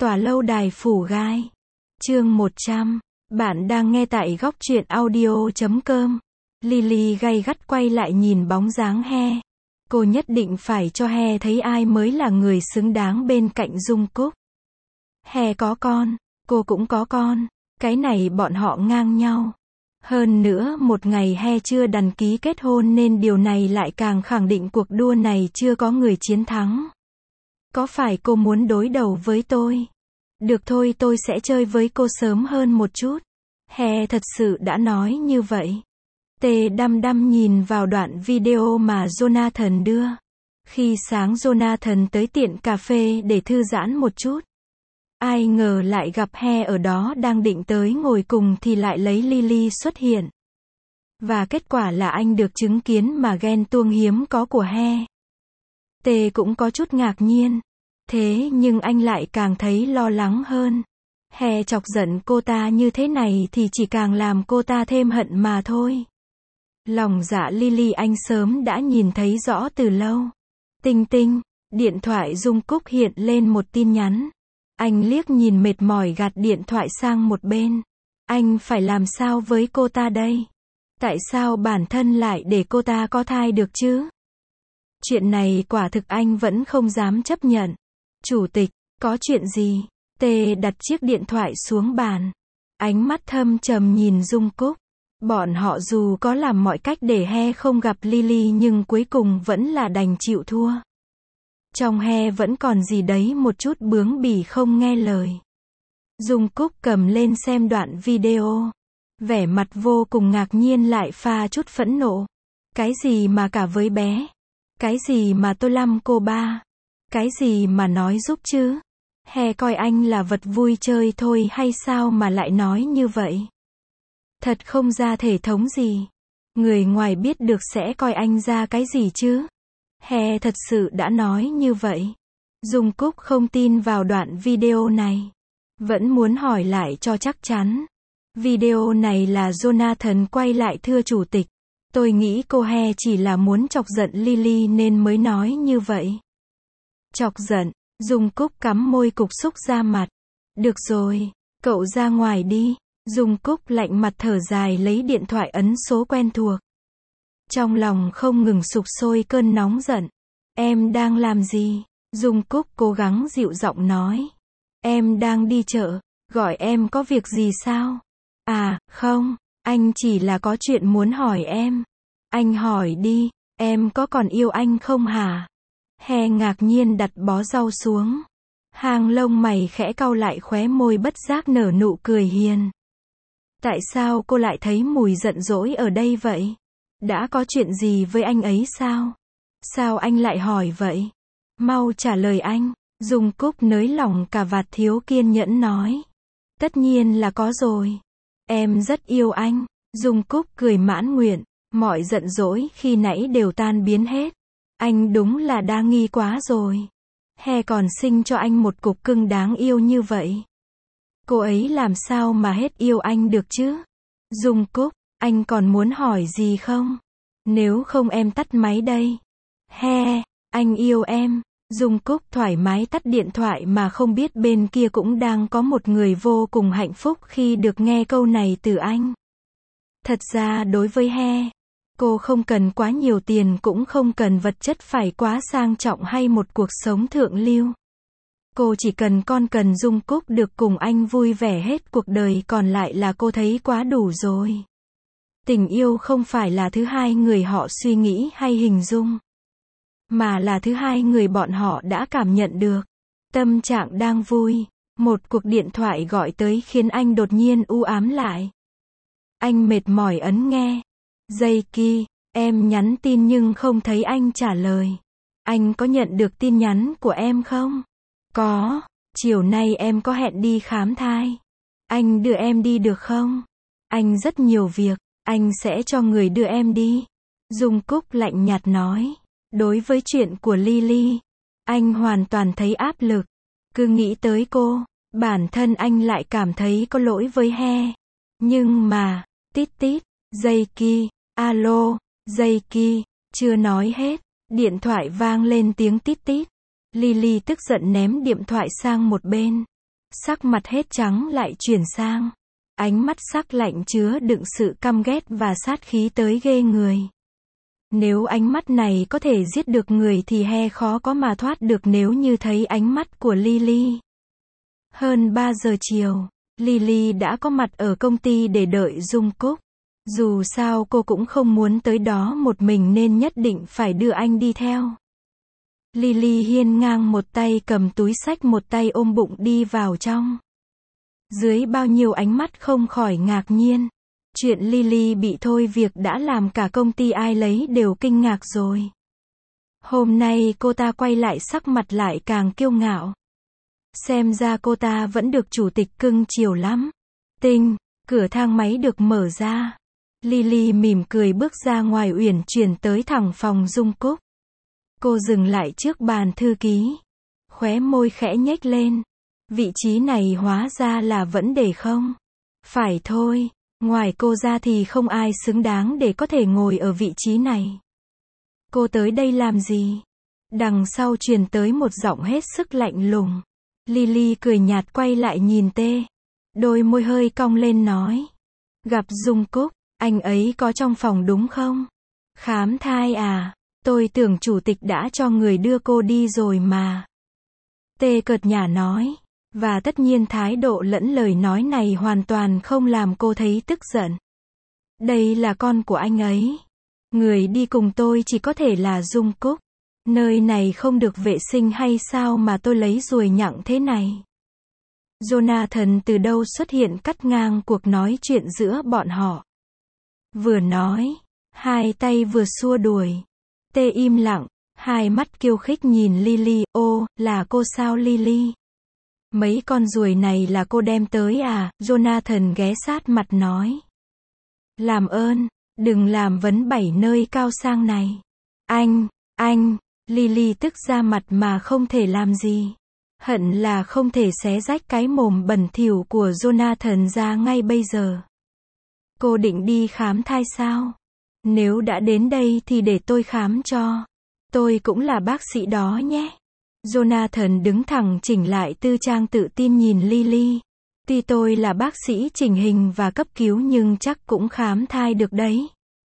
Tòa lâu đài phủ gai. Chương 100. Bạn đang nghe tại góc truyện audio.com. Lily gay gắt quay lại nhìn bóng dáng He. Cô nhất định phải cho He thấy ai mới là người xứng đáng bên cạnh Dung Cúc. He có con, cô cũng có con. Cái này bọn họ ngang nhau. Hơn nữa, một ngày He chưa đăng ký kết hôn nên điều này lại càng khẳng định cuộc đua này chưa có người chiến thắng. Có phải cô muốn đối đầu với tôi? Được thôi, tôi sẽ chơi với cô sớm hơn một chút. He thật sự đã nói như vậy. Tê đăm đăm nhìn vào đoạn video mà Jonathan đưa. Khi sáng Jonathan tới tiệm cà phê để thư giãn một chút. Ai ngờ lại gặp He ở đó, đang định tới ngồi cùng thì lại lấy Lily xuất hiện. Và kết quả là anh được chứng kiến mà ghen tuông hiếm có của He. Tê cũng có chút ngạc nhiên. Thế nhưng anh lại càng thấy lo lắng hơn. He chọc giận cô ta như thế này thì chỉ càng làm cô ta thêm hận mà thôi. Lòng dạ Lily anh sớm đã nhìn thấy rõ từ lâu. Tinh tinh, điện thoại Dung Cúc hiện lên một tin nhắn. Anh liếc nhìn mệt mỏi gạt điện thoại sang một bên. Anh phải làm sao với cô ta đây? Tại sao bản thân lại để cô ta có thai được chứ? Chuyện này quả thực anh vẫn không dám chấp nhận. Chủ tịch, có chuyện gì? Tê đặt chiếc điện thoại xuống bàn. Ánh mắt thâm trầm nhìn Dung Cúc. Bọn họ dù có làm mọi cách để He không gặp Lily nhưng cuối cùng vẫn là đành chịu thua. Trong He vẫn còn gì đấy một chút bướng bỉ không nghe lời. Dung Cúc cầm lên xem đoạn video. Vẻ mặt vô cùng ngạc nhiên lại pha chút phẫn nộ. Cái gì mà cả với bé? Cái gì mà tôi lăm cô ba? Cái gì mà nói giúp chứ? He coi anh là vật vui chơi thôi hay sao mà lại nói như vậy? Thật không ra thể thống gì. Người ngoài biết được sẽ coi anh ra cái gì chứ? He thật sự đã nói như vậy. Dung Cúc không tin vào đoạn video này. Vẫn muốn hỏi lại cho chắc chắn. Video này là Jonathan quay lại, thưa chủ tịch. Tôi nghĩ cô He chỉ là muốn chọc giận Lily nên mới nói như vậy. Chọc giận, Dung Cúc cắm môi cục xúc ra mặt. Được rồi, cậu ra ngoài đi. Dung Cúc lạnh mặt thở dài lấy điện thoại ấn số quen thuộc. Trong lòng không ngừng sục sôi cơn nóng giận. Em đang làm gì? Dung Cúc cố gắng dịu giọng nói. Em đang đi chợ, gọi em có việc gì sao? À, không, anh chỉ là có chuyện muốn hỏi em. Anh hỏi đi, em có còn yêu anh không hả? He ngạc nhiên đặt bó rau xuống. Hàng lông mày khẽ cau lại, khóe môi bất giác nở nụ cười hiền. Tại sao cô lại thấy mùi giận dỗi ở đây vậy? Đã có chuyện gì với anh ấy sao? Sao anh lại hỏi vậy? Mau trả lời anh. Dung Cúc nới lỏng cà vạt thiếu kiên nhẫn nói. Tất nhiên là có rồi. Em rất yêu anh. Dung Cúc cười mãn nguyện. Mọi giận dỗi khi nãy đều tan biến hết. Anh đúng là đa nghi quá rồi. He còn sinh cho anh một cục cưng đáng yêu như vậy. Cô ấy làm sao mà hết yêu anh được chứ? Dung Cúc, anh còn muốn hỏi gì không? Nếu không em tắt máy đây. He, anh yêu em. Dung Cúc thoải mái tắt điện thoại mà không biết bên kia cũng đang có một người vô cùng hạnh phúc khi được nghe câu này từ anh. Thật ra đối với He, cô không cần quá nhiều tiền, cũng không cần vật chất phải quá sang trọng hay một cuộc sống thượng lưu. Cô chỉ cần Dung Cúc được cùng anh vui vẻ hết cuộc đời, còn lại là cô thấy quá đủ rồi. Tình yêu không phải là thứ hai người họ suy nghĩ hay hình dung, mà là thứ hai người bọn họ đã cảm nhận được. Tâm trạng đang vui, một cuộc điện thoại gọi tới khiến anh đột nhiên u ám lại. Anh mệt mỏi ấn nghe. Giây kia, em nhắn tin nhưng không thấy anh trả lời. Anh có nhận được tin nhắn của em không? Có, chiều nay em có hẹn đi khám thai. Anh đưa em đi được không? Anh rất nhiều việc, anh sẽ cho người đưa em đi. Dung Cúc lạnh nhạt nói. Đối với chuyện của Lily, anh hoàn toàn thấy áp lực. Cứ nghĩ tới cô, bản thân anh lại cảm thấy có lỗi với He. Nhưng mà, tít tít, giây kia, alo, giây kia, chưa nói hết, điện thoại vang lên tiếng tít tít. Lily tức giận ném điện thoại sang một bên. Sắc mặt hết trắng lại chuyển sang. Ánh mắt sắc lạnh chứa đựng sự căm ghét và sát khí tới ghê người. Nếu ánh mắt này có thể giết được người thì khó có mà thoát được nếu như thấy ánh mắt của Lily. Hơn 3 giờ chiều, Lily đã có mặt ở công ty để đợi Dung Cúc. Dù sao cô cũng không muốn tới đó một mình nên nhất định phải đưa anh đi theo. Lily hiên ngang một tay cầm túi xách một tay ôm bụng đi vào trong. Dưới bao nhiêu ánh mắt không khỏi ngạc nhiên. Chuyện Lily bị thôi việc đã làm cả công ty ai lấy đều kinh ngạc rồi. Hôm nay cô ta quay lại sắc mặt lại càng kiêu ngạo. Xem ra cô ta vẫn được chủ tịch cưng chiều lắm. Tinh, cửa thang máy được mở ra. Lily mỉm cười bước ra ngoài uyển chuyển tới thẳng phòng Dung Cúc. Cô dừng lại trước bàn thư ký. Khóe môi khẽ nhếch lên. Vị trí này hóa ra là vẫn để không? Phải thôi, ngoài cô ra thì không ai xứng đáng để có thể ngồi ở vị trí này. Cô tới đây làm gì? Đằng sau truyền tới một giọng hết sức lạnh lùng. Lily cười nhạt quay lại nhìn Tê. Đôi môi hơi cong lên nói. Gặp Dung Cúc, anh ấy có trong phòng đúng không? Khám thai à? Tôi tưởng chủ tịch đã cho người đưa cô đi rồi mà. Tê cợt nhả nói. Và tất nhiên thái độ lẫn lời nói này hoàn toàn không làm cô thấy tức giận. Đây là con của anh ấy. Người đi cùng tôi chỉ có thể là Dung Cúc. Nơi này không được vệ sinh hay sao mà tôi lấy ruồi nhặng thế này? Jonathan từ đâu xuất hiện cắt ngang cuộc nói chuyện giữa bọn họ. Vừa nói, hai tay vừa xua đuổi. Tê im lặng, hai mắt kiêu khích nhìn Lily. Ô, là cô sao Lily? Mấy con ruồi này là cô đem tới à? Jonathan ghé sát mặt nói. Làm ơn, đừng làm vấn bẩy nơi cao sang này. Anh, Lily tức ra mặt mà không thể làm gì. Hận là không thể xé rách cái mồm bẩn thỉu của Jonathan ra ngay bây giờ. Cô định đi khám thai sao? Nếu đã đến đây thì để tôi khám cho. Tôi cũng là bác sĩ đó nhé. Jonathan đứng thẳng chỉnh lại tư trang tự tin nhìn Lily. Tuy tôi là bác sĩ chỉnh hình và cấp cứu nhưng chắc cũng khám thai được đấy.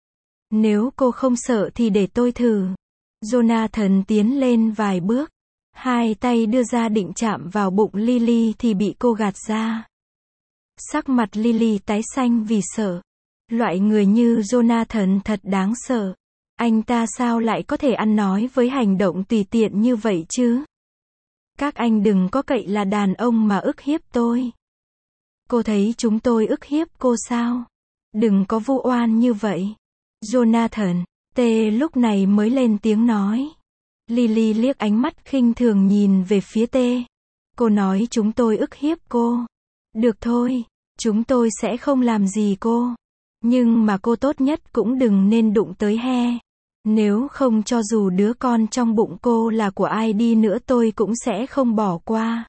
Nếu cô không sợ thì để tôi thử. Jonathan tiến lên vài bước. Hai tay đưa ra định chạm vào bụng Lily thì bị cô gạt ra. Sắc mặt Lily tái xanh vì sợ. Loại người như Jonathan thật đáng sợ. Anh ta sao lại có thể ăn nói với hành động tùy tiện như vậy chứ? Các anh đừng có cậy là đàn ông mà ức hiếp tôi. Cô thấy chúng tôi ức hiếp cô sao? Đừng có vu oan như vậy. Jonathan, Tê lúc này mới lên tiếng nói. Lily liếc ánh mắt khinh thường nhìn về phía Tê. Cô nói chúng tôi ức hiếp cô. Được thôi, chúng tôi sẽ không làm gì cô. Nhưng mà cô tốt nhất cũng đừng nên đụng tới he. Nếu không cho dù đứa con trong bụng cô là của ai đi nữa tôi cũng sẽ không bỏ qua.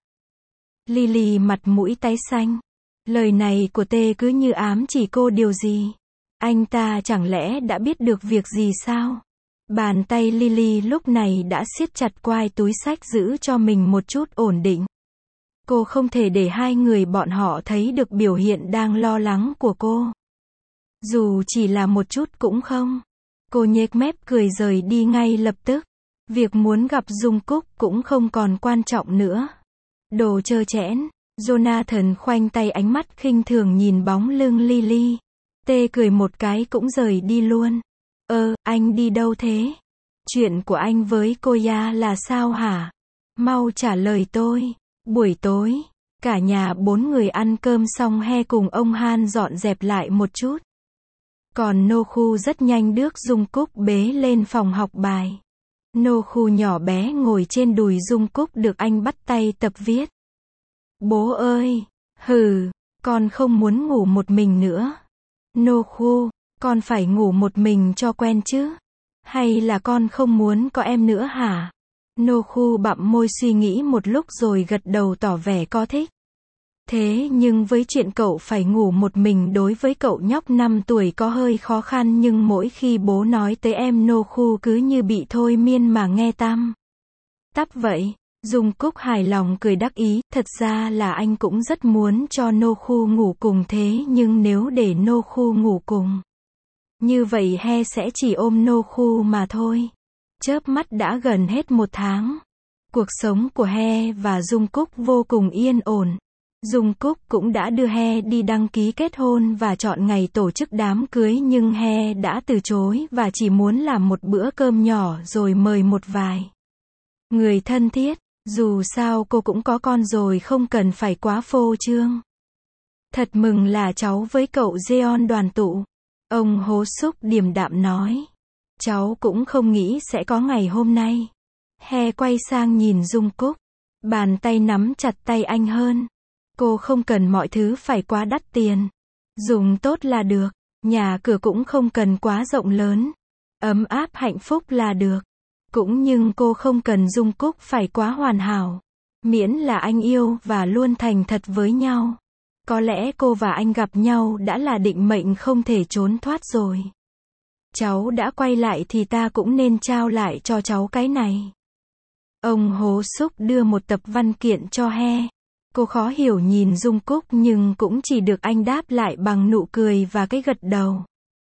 Lily mặt mũi tái xanh. Lời này của Tê cứ như ám chỉ cô điều gì. Anh ta chẳng lẽ đã biết được việc gì sao? Bàn tay Lily lúc này đã siết chặt quai túi xách giữ cho mình một chút ổn định. Cô không thể để hai người bọn họ thấy được biểu hiện đang lo lắng của cô. Dù chỉ là một chút cũng không. Cô nhếch mép cười rời đi ngay lập tức. Việc muốn gặp Dung Cúc cũng không còn quan trọng nữa. Đồ trơ trẽn. Jonathan khoanh tay ánh mắt khinh thường nhìn bóng lưng Lily. Tê cười một cái cũng rời đi luôn. Anh đi đâu thế? Chuyện của anh với cô Ya là sao hả? Mau trả lời tôi. Buổi tối, cả nhà 4 người ăn cơm xong cùng ông Han dọn dẹp lại một chút. Còn Nô Khu rất nhanh được Dung Cúc bế lên phòng học bài. Nô Khu nhỏ bé ngồi trên đùi Dung Cúc được anh bắt tay tập viết. Bố ơi! Con không muốn ngủ một mình nữa. Nô Khu, con phải ngủ một mình cho quen chứ? Hay là con không muốn có em nữa hả? Nô Khu bặm môi suy nghĩ một lúc rồi gật đầu tỏ vẻ có thích. Thế nhưng với chuyện cậu phải ngủ một mình đối với cậu nhóc 5 tuổi có hơi khó khăn nhưng mỗi khi bố nói tới em Nô Khu cứ như bị thôi miên mà nghe tăm tắp vậy. Dung Cúc hài lòng cười đắc ý, thật ra là anh cũng rất muốn cho nô khu ngủ cùng thế nhưng nếu để nô khu ngủ cùng, như vậy He sẽ chỉ ôm nô khu mà thôi. Chớp mắt đã gần hết 1 tháng. Cuộc sống của He và Dung Cúc vô cùng yên ổn. Dung Cúc cũng đã đưa He đi đăng ký kết hôn và chọn ngày tổ chức đám cưới nhưng He đã từ chối và chỉ muốn làm một bữa cơm nhỏ rồi mời một vài người thân thiết. Dù sao cô cũng có con rồi không cần phải quá phô trương. Thật mừng là cháu với cậu Jeon đoàn tụ. Ông Hố Súc điềm đạm nói. Cháu cũng không nghĩ sẽ có ngày hôm nay. He quay sang nhìn Dung Cúc. Bàn tay nắm chặt tay anh hơn. Cô không cần mọi thứ phải quá đắt tiền. Dùng tốt là được. Nhà cửa cũng không cần quá rộng lớn. Ấm áp hạnh phúc là được. Cũng nhưng cô không cần Dung Cúc phải quá hoàn hảo. Miễn là anh yêu và luôn thành thật với nhau. Có lẽ cô và anh gặp nhau đã là định mệnh không thể trốn thoát rồi. Cháu đã quay lại thì ta cũng nên trao lại cho cháu cái này. Ông Hố Súc đưa một tập văn kiện cho He. Cô khó hiểu nhìn Dung Cúc nhưng cũng chỉ được anh đáp lại bằng nụ cười và cái gật đầu.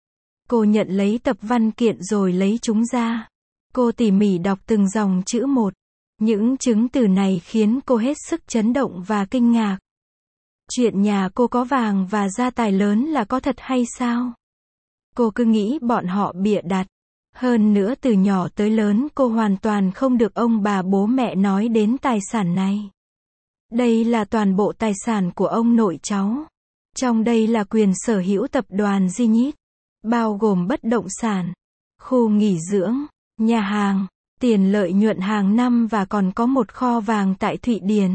Cô nhận lấy tập văn kiện rồi lấy chúng ra. Cô tỉ mỉ đọc từng dòng chữ một. Những chứng từ này khiến cô hết sức chấn động và kinh ngạc. Chuyện nhà cô có vàng và gia tài lớn là có thật hay sao? Cô cứ nghĩ bọn họ bịa đặt. Hơn nữa từ nhỏ tới lớn cô hoàn toàn không được ông bà bố mẹ nói đến tài sản này. Đây là toàn bộ tài sản của ông nội cháu. Trong đây là quyền sở hữu tập đoàn Zenith, bao gồm bất động sản, khu nghỉ dưỡng, nhà hàng, tiền lợi nhuận hàng năm và còn có một kho vàng tại Thụy Điển.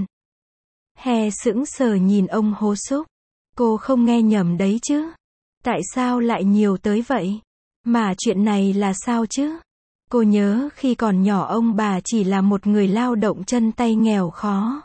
He sững sờ nhìn ông Hố Súc. Cô không nghe nhầm đấy chứ? Tại sao lại nhiều tới vậy? Mà chuyện này là sao chứ? Cô nhớ khi còn nhỏ ông bà chỉ là một người lao động chân tay nghèo khó.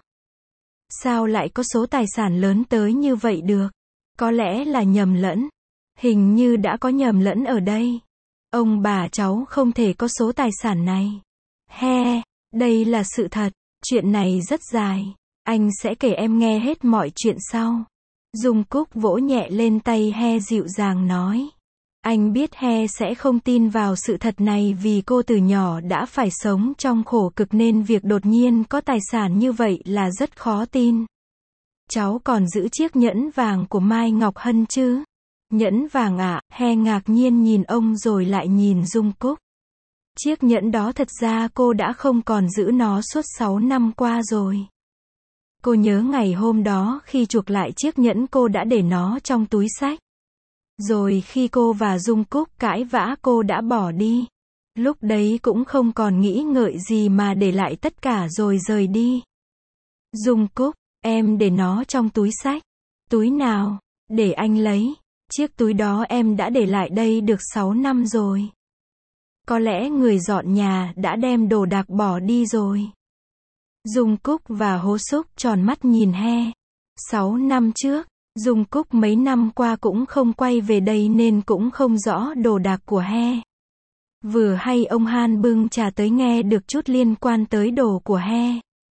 Sao lại có số tài sản lớn tới như vậy được? Có lẽ là nhầm lẫn. Hình như đã có nhầm lẫn ở đây. Ông bà cháu không thể có số tài sản này. He, đây là sự thật. Chuyện này rất dài. Anh sẽ kể em nghe hết mọi chuyện sau. Dung Cúc vỗ nhẹ lên tay He dịu dàng nói. Anh biết He sẽ không tin vào sự thật này vì cô từ nhỏ đã phải sống trong khổ cực nên việc đột nhiên có tài sản như vậy là rất khó tin. Cháu còn giữ chiếc nhẫn vàng của Mai Ngọc Hân chứ? Nhẫn vàng ạ, He ngạc nhiên nhìn ông rồi lại nhìn Dung Cúc. Chiếc nhẫn đó thật ra cô đã không còn giữ nó suốt 6 năm qua rồi. Cô nhớ ngày hôm đó khi chuộc lại chiếc nhẫn cô đã để nó trong túi xách. Rồi khi cô và Dung Cúc cãi vã cô đã bỏ đi. Lúc đấy cũng không còn nghĩ ngợi gì mà để lại tất cả rồi rời đi. Dung Cúc, em để nó trong túi xách. Túi nào? Để anh lấy. Chiếc túi đó em đã để lại đây được 6 năm rồi. Có lẽ người dọn nhà đã đem đồ đạc bỏ đi rồi. Dung Cúc và Hố Súc tròn mắt nhìn He. 6 năm trước, Dung Cúc mấy năm qua cũng không quay về đây nên cũng không rõ đồ đạc của He. Vừa hay ông Han bưng trà tới nghe được chút liên quan tới đồ của He.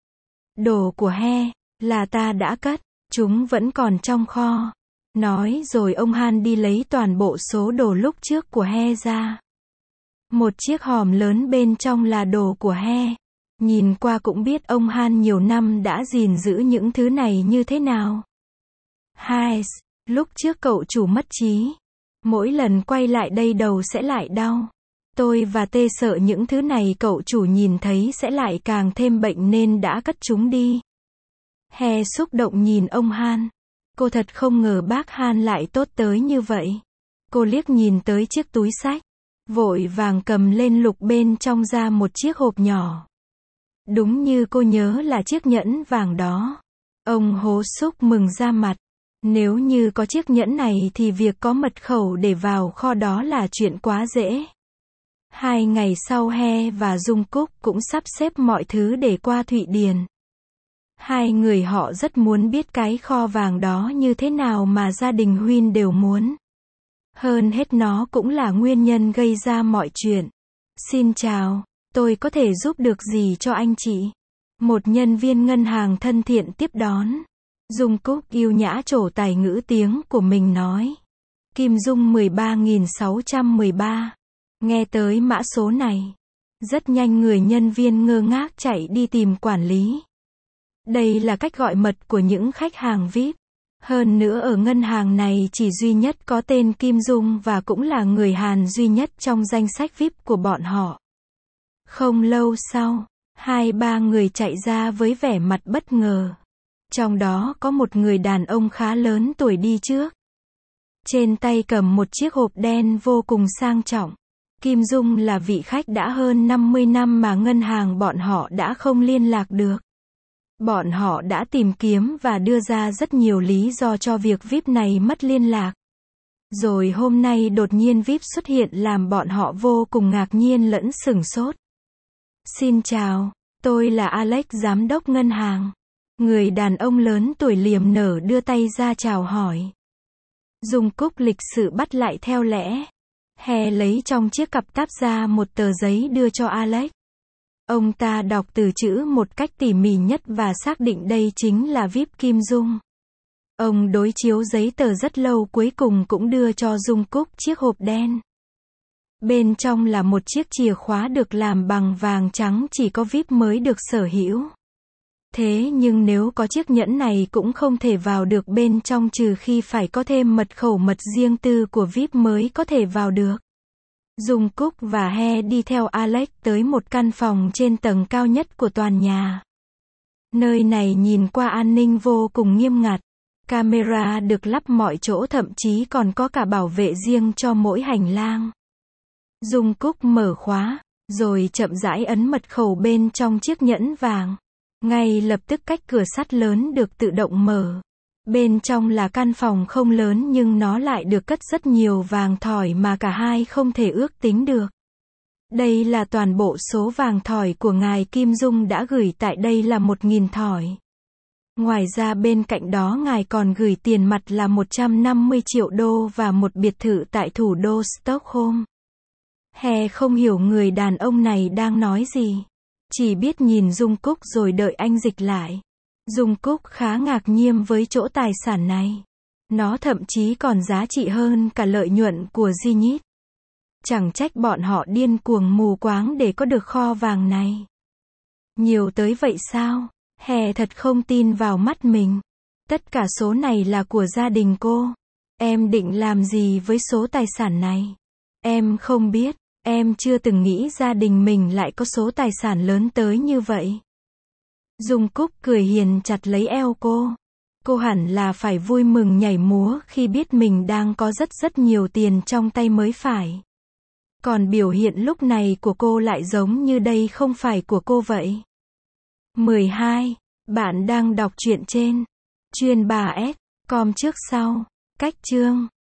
Đồ của He, là ta đã cất, chúng vẫn còn trong kho. Nói rồi ông Han đi lấy toàn bộ số đồ lúc trước của He ra. Một chiếc hòm lớn bên trong là đồ của He. Nhìn qua cũng biết ông Han nhiều năm đã gìn giữ những thứ này như thế nào. Hai, lúc trước cậu chủ mất trí. Mỗi lần quay lại đây đầu sẽ lại đau. Tôi và Tê sợ những thứ này cậu chủ nhìn thấy sẽ lại càng thêm bệnh nên đã cất chúng đi. He xúc động nhìn ông Han. Cô thật không ngờ bác Han lại tốt tới như vậy. Cô liếc nhìn tới chiếc túi xách. Vội vàng cầm lên lục bên trong ra một chiếc hộp nhỏ. Đúng như cô nhớ là chiếc nhẫn vàng đó. Ông Hố Súc mừng ra mặt. Nếu như có chiếc nhẫn này thì việc có mật khẩu để vào kho đó là chuyện quá dễ. 2 ngày sau He và Dung Cúc cũng sắp xếp mọi thứ để qua Thụy Điển. Hai người họ rất muốn biết cái kho vàng đó như thế nào mà gia đình Huynh đều muốn. Hơn hết nó cũng là nguyên nhân gây ra mọi chuyện. Xin chào, tôi có thể giúp được gì cho anh chị? Một nhân viên ngân hàng thân thiện tiếp đón. Dung Cúc yêu nhã trổ tài ngữ tiếng của mình nói. Kim Dung 13.613. Nghe tới mã số này. Rất nhanh người nhân viên ngơ ngác chạy đi tìm quản lý. Đây là cách gọi mật của những khách hàng VIP. Hơn nữa ở ngân hàng này chỉ duy nhất có tên Kim Dung và cũng là người Hàn duy nhất trong danh sách VIP của bọn họ. Không lâu sau, 2-3 người chạy ra với vẻ mặt bất ngờ. Trong đó có một người đàn ông khá lớn tuổi đi trước. Trên tay cầm một chiếc hộp đen vô cùng sang trọng. Kim Dung là vị khách đã hơn 50 năm mà ngân hàng bọn họ đã không liên lạc được. Bọn họ đã tìm kiếm và đưa ra rất nhiều lý do cho việc VIP này mất liên lạc. Rồi hôm nay đột nhiên VIP xuất hiện làm bọn họ vô cùng ngạc nhiên lẫn sửng sốt. Xin chào, tôi là Alex giám đốc ngân hàng. Người đàn ông lớn tuổi liềm nở đưa tay ra chào hỏi. Dung Cúc lịch sự bắt lại theo lẽ. He lấy trong chiếc cặp táp ra một tờ giấy đưa cho Alex. Ông ta đọc từ chữ một cách tỉ mỉ nhất và xác định đây chính là VIP Kim Dung. Ông đối chiếu giấy tờ rất lâu cuối cùng cũng đưa cho Dung Cúc chiếc hộp đen. Bên trong là một chiếc chìa khóa được làm bằng vàng trắng chỉ có VIP mới được sở hữu. Thế nhưng nếu có chiếc nhẫn này cũng không thể vào được bên trong trừ khi phải có thêm mật khẩu mật riêng tư của VIP mới có thể vào được. Dung Cúc và He đi theo Alex tới một căn phòng trên tầng cao nhất của tòa nhà. Nơi này nhìn qua an ninh vô cùng nghiêm ngặt. Camera được lắp mọi chỗ thậm chí còn có cả bảo vệ riêng cho mỗi hành lang. Dung Cúc mở khóa, rồi chậm rãi ấn mật khẩu bên trong chiếc nhẫn vàng. Ngay lập tức cách cửa sắt lớn được tự động mở. Bên trong là căn phòng không lớn nhưng nó lại được cất rất nhiều vàng thỏi mà cả hai không thể ước tính được. Đây là toàn bộ số vàng thỏi của ngài Kim Dung đã gửi tại đây là 1.000 thỏi. Ngoài ra bên cạnh đó ngài còn gửi tiền mặt là 150 triệu đô và một biệt thự tại thủ đô Stockholm. He không hiểu người đàn ông này đang nói gì. Chỉ biết nhìn Dung Cúc rồi đợi anh dịch lại. Dung Cúc khá ngạc nhiên với chỗ tài sản này. Nó thậm chí còn giá trị hơn cả lợi nhuận của Zenith. Chẳng trách bọn họ điên cuồng mù quáng để có được kho vàng này. Nhiều tới vậy sao? He thật không tin vào mắt mình. Tất cả số này là của gia đình cô. Em định làm gì với số tài sản này? Em không biết. Em chưa từng nghĩ gia đình mình lại có số tài sản lớn tới như vậy. Dung Cúc cười hiền chặt lấy eo cô. Cô hẳn là phải vui mừng nhảy múa khi biết mình đang có rất nhiều tiền trong tay mới phải. Còn biểu hiện lúc này của cô lại giống như đây không phải của cô vậy. 12. Bạn đang đọc truyện trên Chuyên bà S.com trước sau. Cách chương